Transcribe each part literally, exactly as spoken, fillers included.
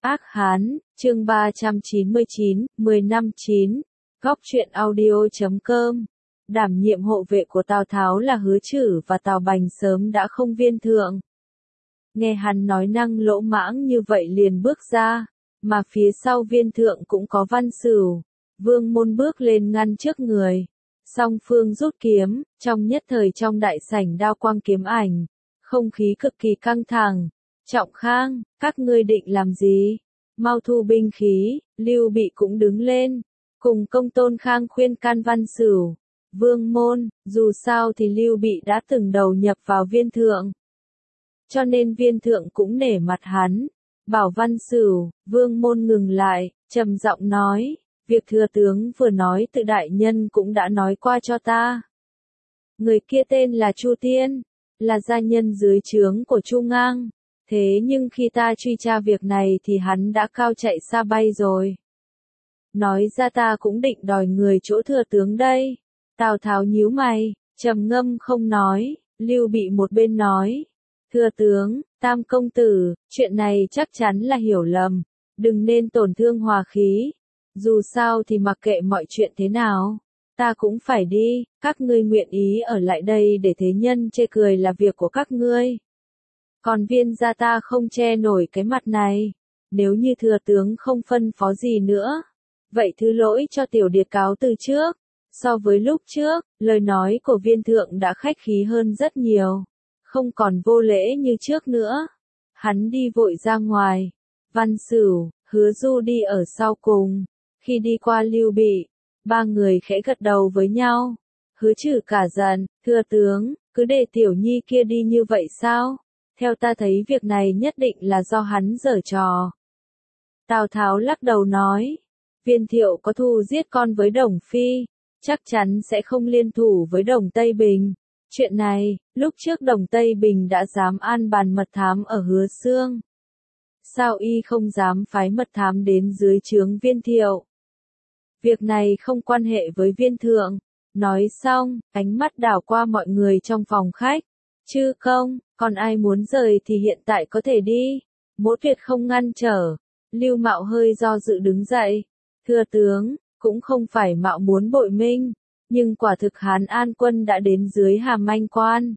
Ác Hán, chương ba trăm chín mươi chín, mười năm chín, Góc truyện audio chấm com. Đảm nhiệm hộ vệ của Tào Tháo là Hứa Chử và Tào Bành sớm đã không viên thượng. Nghe hắn nói năng lỗ mãng như vậy liền bước ra, mà phía sau viên thượng cũng có Văn Sửu. Vương Môn bước lên ngăn trước người. Song phương rút kiếm, trong nhất thời trong đại sảnh đao quang kiếm ảnh, không khí cực kỳ căng thẳng. Trọng Khang, các ngươi định làm gì? Mau thu binh khí. Lưu Bị cũng đứng lên, cùng Công Tôn Khang khuyên can Văn Sửu. Vương Môn, dù sao thì Lưu Bị đã từng đầu nhập vào viên thượng, cho nên viên thượng cũng nể mặt hắn. Bảo Văn Sửu, Vương Môn ngừng lại, trầm giọng nói, việc thừa tướng vừa nói tự đại nhân cũng đã nói qua cho ta. Người kia tên là Chu Tiên, là gia nhân dưới trướng của Chu Ngang. Thế nhưng khi ta truy tra việc này thì hắn đã cao chạy xa bay rồi. Nói ra ta cũng định đòi người chỗ thừa tướng đây. Tào Tháo nhíu mày, trầm ngâm không nói. Lưu Bị một bên nói, thừa tướng, Tam công tử, chuyện này chắc chắn là hiểu lầm, đừng nên tổn thương hòa khí. Dù sao thì mặc kệ mọi chuyện thế nào, ta cũng phải đi. Các ngươi nguyện ý ở lại đây để thế nhân chê cười là việc của các ngươi. Còn viên gia ta không che nổi cái mặt này. Nếu như thừa tướng không phân phó gì nữa, vậy thứ lỗi cho tiểu điệt cáo từ trước. So với lúc trước, lời nói của viên thượng đã khách khí hơn rất nhiều, không còn vô lễ như trước nữa. Hắn đi vội ra ngoài. Văn Sửu, Hứa Du đi ở sau cùng. Khi đi qua Lưu Bị, ba người khẽ gật đầu với nhau. Hứa Chử cả giận, thưa tướng, cứ để tiểu nhi kia đi như vậy sao? Theo ta thấy việc này nhất định là do hắn giở trò. Tào Tháo lắc đầu nói, viên thiệu có thù giết con với Đồng Phi, chắc chắn sẽ không liên thủ với Đồng Tây Bình. Chuyện này, lúc trước Đồng Tây Bình đã dám an bàn mật thám ở Hứa Xương. Sao y không dám phái mật thám đến dưới trướng viên thiệu? Việc này không quan hệ với viên thượng. Nói xong, ánh mắt đảo qua mọi người trong phòng khách. Chư công, còn ai muốn rời thì hiện tại có thể đi. Mỗ Tuyệt không ngăn trở. Lưu Mạo hơi do dự đứng dậy. Thưa tướng, cũng không phải Mạo muốn bội minh, nhưng quả thực Hán An quân đã đến dưới Hàm Anh quan.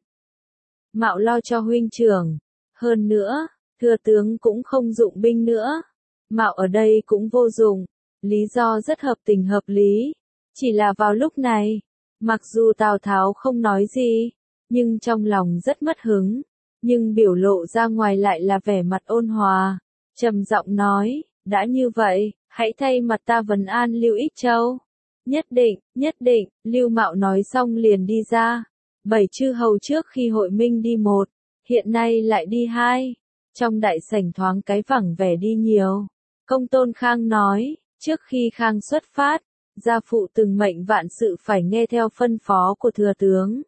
Mạo lo cho huynh trưởng. Hơn nữa, thưa tướng cũng không dụng binh nữa. Mạo ở đây cũng vô dụng. Lý do rất hợp tình hợp lý. Chỉ là vào lúc này, mặc dù Tào Tháo không nói gì, nhưng trong lòng rất mất hứng, nhưng biểu lộ ra ngoài lại là vẻ mặt ôn hòa, trầm giọng nói, đã như vậy, hãy thay mặt ta vấn an Lưu Ích Châu. Nhất định, nhất định, Lưu Mạo nói xong liền đi ra. Bảy chư hầu trước khi hội minh đi một, hiện nay lại đi hai. Trong đại sảnh thoáng cái vẳng vẻ đi nhiều. Công Tôn Khang nói, trước khi Khang xuất phát, gia phụ từng mệnh vạn sự phải nghe theo phân phó của thừa tướng.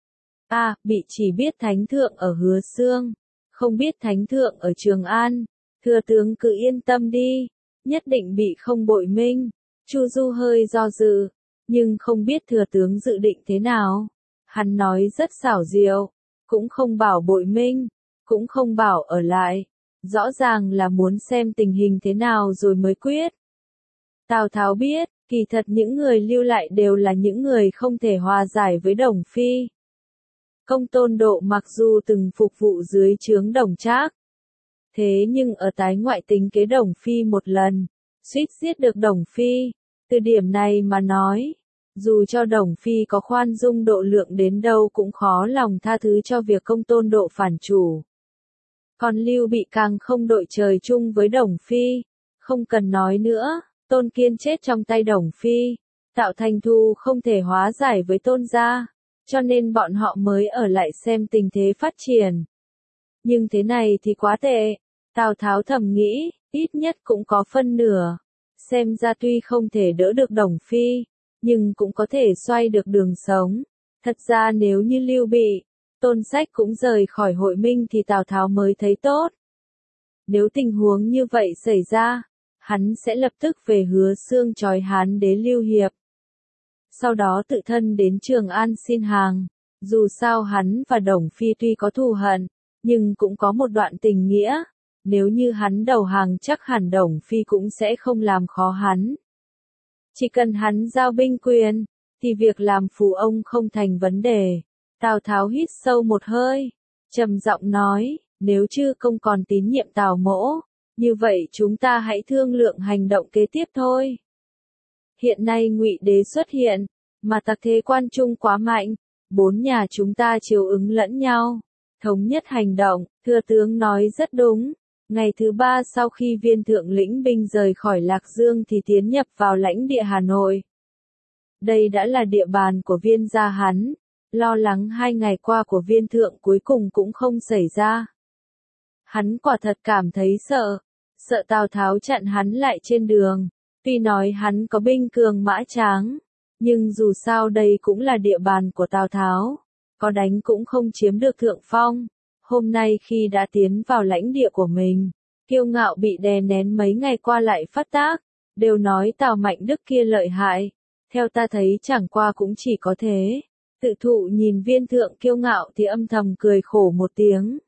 A, à, bị chỉ biết thánh thượng ở Hứa Xương, không biết thánh thượng ở Trường An. Thừa tướng cứ yên tâm đi, nhất định bị không bội minh. Chu Du hơi do dự, nhưng không biết thừa tướng dự định thế nào. Hắn nói rất xảo diệu, cũng không bảo bội minh, cũng không bảo ở lại. Rõ ràng là muốn xem tình hình thế nào rồi mới quyết. Tào Tháo biết, kỳ thật những người lưu lại đều là những người không thể hòa giải với Đồng Phi. Công Tôn Độ mặc dù từng phục vụ dưới trướng Đồng Trác, thế nhưng ở tái ngoại tính kế Đồng Phi một lần, suýt giết được Đồng Phi. Từ điểm này mà nói, dù cho Đồng Phi có khoan dung độ lượng đến đâu cũng khó lòng tha thứ cho việc Công Tôn Độ phản chủ. Còn Lưu Bị càng không đội trời chung với Đồng Phi. Không cần nói nữa, Tôn Kiên chết trong tay Đồng Phi, tạo thành thù không thể hóa giải với Tôn gia, cho nên bọn họ mới ở lại xem tình thế phát triển. Nhưng thế này thì quá tệ. Tào Tháo thầm nghĩ, ít nhất cũng có phân nửa. Xem ra tuy không thể đỡ được Đồng Phi, nhưng cũng có thể xoay được đường sống. Thật ra nếu như Lưu Bị, Tôn Sách cũng rời khỏi hội minh thì Tào Tháo mới thấy tốt. Nếu tình huống như vậy xảy ra, hắn sẽ lập tức về Hứa Xương trói Hán đế Lưu Hiệp. Sau đó tự thân đến Trường An xin hàng. Dù sao hắn và Đồng Phi tuy có thù hận, nhưng cũng có một đoạn tình nghĩa. nếu như hắn đầu hàng chắc hẳn Đồng Phi cũng sẽ không làm khó hắn. Chỉ cần hắn giao binh quyền, thì việc làm phù ông không thành vấn đề. Tào Tháo hít sâu một hơi, trầm giọng nói, nếu chư công còn tín nhiệm Tào mỗ, như vậy chúng ta hãy thương lượng hành động kế tiếp thôi. Hiện nay Ngụy đế xuất hiện, mà tặc thế quan trung quá mạnh, bốn nhà chúng ta chiều ứng lẫn nhau, thống nhất hành động. Thừa tướng nói rất đúng. Ngày thứ ba sau khi viên thượng lĩnh binh rời khỏi Lạc Dương thì tiến nhập vào lãnh địa Hà Nội. Đây đã là địa bàn của viên gia hắn, lo lắng hai ngày qua của viên thượng cuối cùng cũng không xảy ra. Hắn quả thật cảm thấy sợ, sợ Tào Tháo chặn hắn lại trên đường, tuy nói hắn có binh cường mã tráng, nhưng dù sao đây cũng là địa bàn của Tào Tháo, có đánh cũng không chiếm được thượng phong. Hôm nay khi đã tiến vào lãnh địa của mình, kiêu ngạo bị đè nén mấy ngày qua lại phát tác, đều nói Tào Mạnh Đức kia lợi hại, theo ta thấy chẳng qua cũng chỉ có thế. Tự thụ nhìn viên thượng kiêu ngạo thì âm thầm cười khổ một tiếng.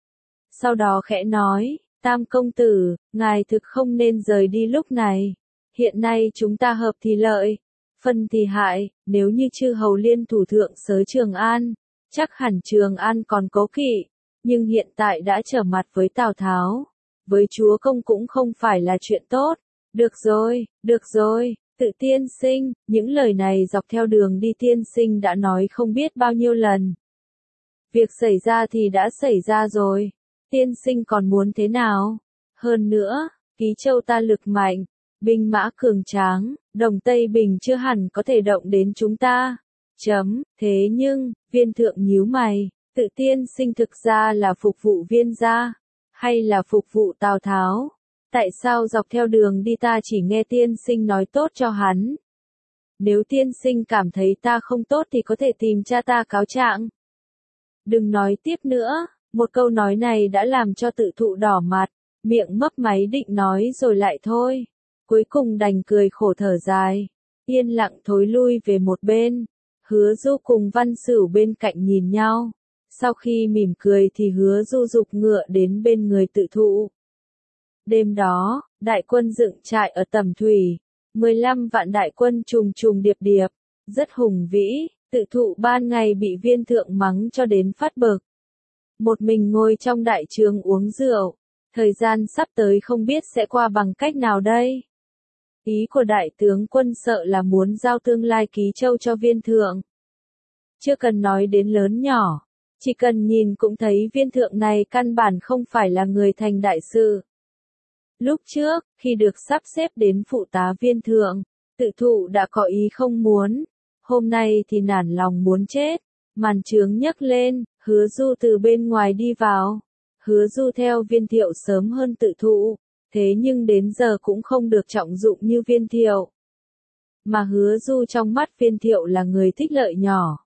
Sau đó khẽ nói, Tam công tử, ngài thực không nên rời đi lúc này, hiện nay chúng ta hợp thì lợi, phân thì hại, nếu như chư hầu liên thủ thượng sới Trường An, chắc hẳn Trường An còn cố kỵ. Nhưng hiện tại đã trở mặt với Tào Tháo, với chúa công cũng không phải là chuyện tốt. Được rồi, được rồi, Tự tiên sinh, những lời này dọc theo đường đi tiên sinh đã nói không biết bao nhiêu lần. Việc xảy ra thì đã xảy ra rồi, tiên sinh còn muốn thế nào? Hơn nữa, Ký Châu ta lực mạnh, binh mã cường tráng, Đồng Tây Bình chưa hẳn có thể động đến chúng ta. Chấm, thế nhưng, viên thượng nhíu mày. Tự tiên sinh thực ra là phục vụ viên gia, hay là phục vụ Tào Tháo? Tại sao dọc theo đường đi ta chỉ nghe tiên sinh nói tốt cho hắn? Nếu tiên sinh cảm thấy ta không tốt thì có thể tìm cha ta cáo trạng. Đừng nói tiếp nữa, một câu nói này đã làm cho Tự thụ đỏ mặt, miệng mấp máy định nói rồi lại thôi. Cuối cùng đành cười khổ thở dài, yên lặng thối lui về một bên. Hứa Du cùng Văn Sửu bên cạnh nhìn nhau. Sau khi mỉm cười thì Hứa Du dục ngựa đến bên người Tự thụ. Đêm đó, đại quân dựng trại ở Tầm Thủy, mười lăm vạn đại quân trùng trùng điệp điệp, rất hùng vĩ. Tự thụ ban ngày bị viên thượng mắng cho đến phát bực. Một mình ngồi trong đại trướng uống rượu, thời gian sắp tới không biết sẽ qua bằng cách nào đây. Ý của đại tướng quân sợ là muốn giao tương lai Ký Châu cho viên thượng. Chưa cần nói đến lớn nhỏ, chỉ cần nhìn cũng thấy viên thượng này căn bản không phải là người thành đại sự. Lúc trước, khi được sắp xếp đến phụ tá viên thượng, Tự thụ đã có ý không muốn. Hôm nay thì nản lòng muốn chết, màn trướng nhấc lên, Hứa Du từ bên ngoài đi vào. Hứa Du theo viên thiệu sớm hơn Tự thụ, thế nhưng đến giờ cũng không được trọng dụng như viên thiệu. Mà Hứa Du trong mắt viên thiệu là người thích lợi nhỏ,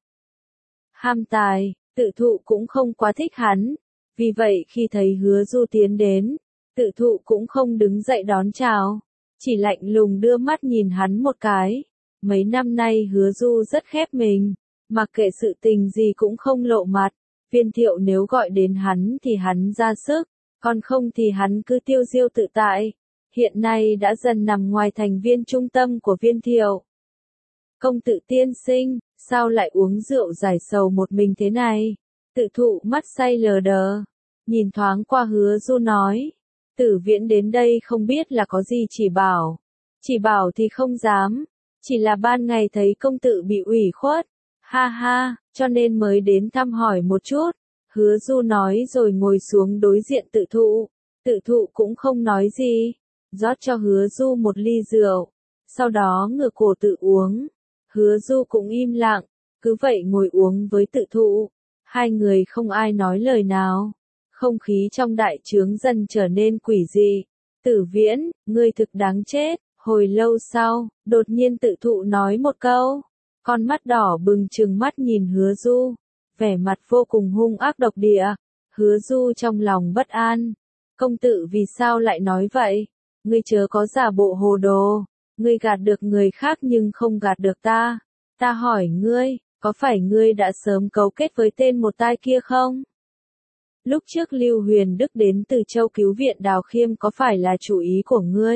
ham tài, Tự thụ cũng không quá thích hắn. Vì vậy khi thấy Hứa Du tiến đến, Tự thụ cũng không đứng dậy đón chào, chỉ lạnh lùng đưa mắt nhìn hắn một cái. Mấy năm nay Hứa Du rất khép mình, mặc kệ sự tình gì cũng không lộ mặt. Viên thiệu nếu gọi đến hắn thì hắn ra sức, còn không thì hắn cứ tiêu diêu tự tại. Hiện nay đã dần nằm ngoài thành viên trung tâm của viên thiệu. Công tử tiên sinh, sao lại uống rượu giải sầu một mình thế này? Tự thụ mắt say lờ đờ, nhìn thoáng qua Hứa Du nói. Tử Viễn đến đây không biết là có gì chỉ bảo. Chỉ bảo thì không dám, chỉ là ban ngày thấy công tử bị ủy khuất. Ha ha, cho nên mới đến thăm hỏi một chút. Hứa Du nói rồi ngồi xuống đối diện Tự thụ. Tự thụ cũng không nói gì, rót cho Hứa Du một ly rượu, sau đó ngửa cổ tự uống. Hứa Du cũng im lặng, cứ vậy ngồi uống với Tự thụ. Hai người không ai nói lời nào. Không khí trong đại trướng dần trở nên quỷ dị. Tử Viễn, ngươi thực đáng chết. Hồi lâu sau, đột nhiên Tự thụ nói một câu. Con mắt đỏ bừng trừng mắt nhìn Hứa Du, vẻ mặt vô cùng hung ác độc địa. Hứa Du trong lòng bất an. Công tử vì sao lại nói vậy? Ngươi chớ có giả bộ hồ đồ. Ngươi gạt được người khác nhưng không gạt được ta. Ta hỏi ngươi, có phải ngươi đã sớm cấu kết với tên một tai kia không? lúc trước Lưu Huyền Đức đến từ Châu cứu viện Đào Khiêm có phải là chủ ý của ngươi?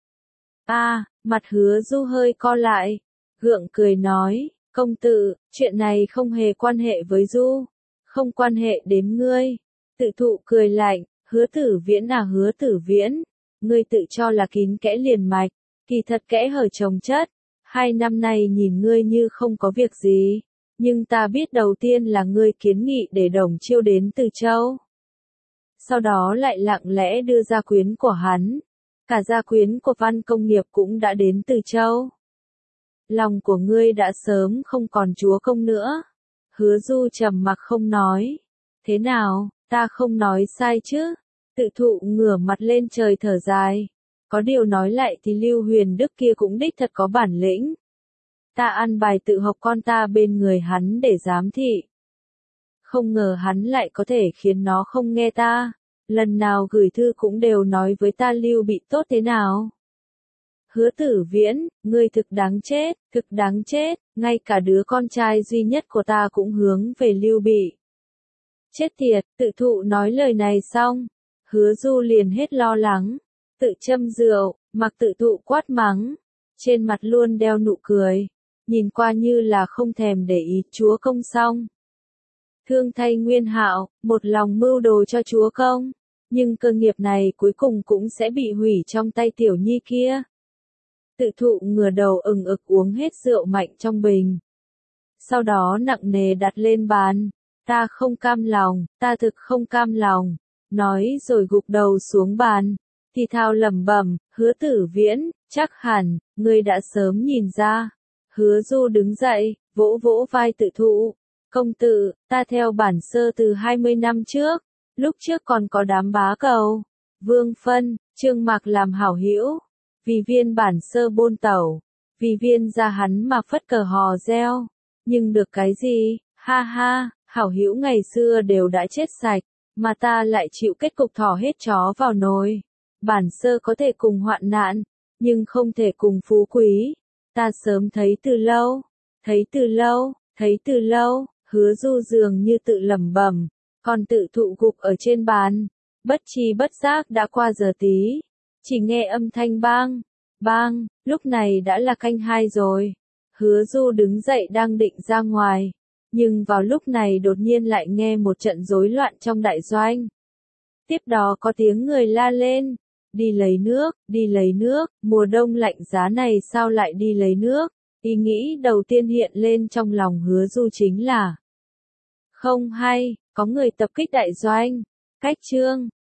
A, à, mặt Hứa Du hơi co lại, gượng cười nói, công tử, chuyện này không hề quan hệ với Du, không quan hệ đến ngươi. Tự thụ cười lạnh, Hứa Tử Viễn à Hứa Tử Viễn, ngươi tự cho là kín kẽ liền mạch, kỳ thật kẽ hở chồng chất, hai năm nay nhìn ngươi như không có việc gì, nhưng ta biết đầu tiên là ngươi kiến nghị để Đồng Chiêu đến từ Châu. Sau đó lại lặng lẽ đưa gia quyến của hắn, cả gia quyến của Văn Công Nghiệp cũng đã đến từ Châu. Lòng của ngươi đã sớm không còn chúa công nữa. Hứa Du trầm mặc không nói. Thế nào, ta không nói sai chứ? Tự thụ ngửa mặt lên trời thở dài. Có điều nói lại thì Lưu Huyền Đức kia cũng đích thật có bản lĩnh. Ta ăn bài tự học con ta bên người hắn để giám thị. Không ngờ hắn lại có thể khiến nó không nghe ta. Lần nào gửi thư cũng đều nói với ta Lưu bị tốt thế nào. Hứa Tử Viễn, ngươi thực đáng chết, thực đáng chết, ngay cả đứa con trai duy nhất của ta cũng hướng về Lưu Bị. Chết tiệt, tự thụ nói lời này xong, Hứa Du liền hết lo lắng, tự châm rượu, mặc tự thụ quát mắng, trên mặt luôn đeo nụ cười, nhìn qua như là không thèm để ý chúa công xong. Thương thay Nguyên Hạo, một lòng mưu đồ cho chúa công, nhưng cơ nghiệp này cuối cùng cũng sẽ bị hủy trong tay tiểu nhi kia. Tự thụ ngửa đầu ừng ực uống hết rượu mạnh trong bình. Sau đó nặng nề đặt lên bàn. Ta không cam lòng, ta thực không cam lòng. Nói rồi gục đầu xuống bàn. Thì thào lẩm bẩm, Hứa Tử Viễn, chắc hẳn, ngươi đã sớm nhìn ra. Hứa Du đứng dậy, vỗ vỗ vai tự thụ. Công tử, ta theo bản sơ từ hai mươi năm trước. Lúc trước còn có đám bá cầu. Vương Phân, Trương Mạc làm hảo hữu. Vì viên bản sơ bôn tẩu, vì viên ra hắn mà phất cờ hò reo, nhưng được cái gì, ha ha, hảo hữu ngày xưa đều đã chết sạch, mà ta lại chịu kết cục thỏ hết chó vào nồi. Bản sơ có thể cùng hoạn nạn, nhưng không thể cùng phú quý, ta sớm thấy từ lâu, thấy từ lâu, thấy từ lâu, Hứa Du dường như tự lẩm bẩm, còn tự thụ gục ở trên bàn, bất tri bất giác đã qua giờ tí. Chỉ nghe âm thanh bang, bang, lúc này đã là canh hai rồi. Hứa Du đứng dậy đang định ra ngoài, nhưng vào lúc này đột nhiên lại nghe một trận rối loạn trong đại doanh. Tiếp đó có tiếng người la lên, đi lấy nước, đi lấy nước, mùa đông lạnh giá này sao lại đi lấy nước? Ý nghĩ đầu tiên hiện lên trong lòng Hứa Du chính là không hay, có người tập kích đại doanh, cách chương.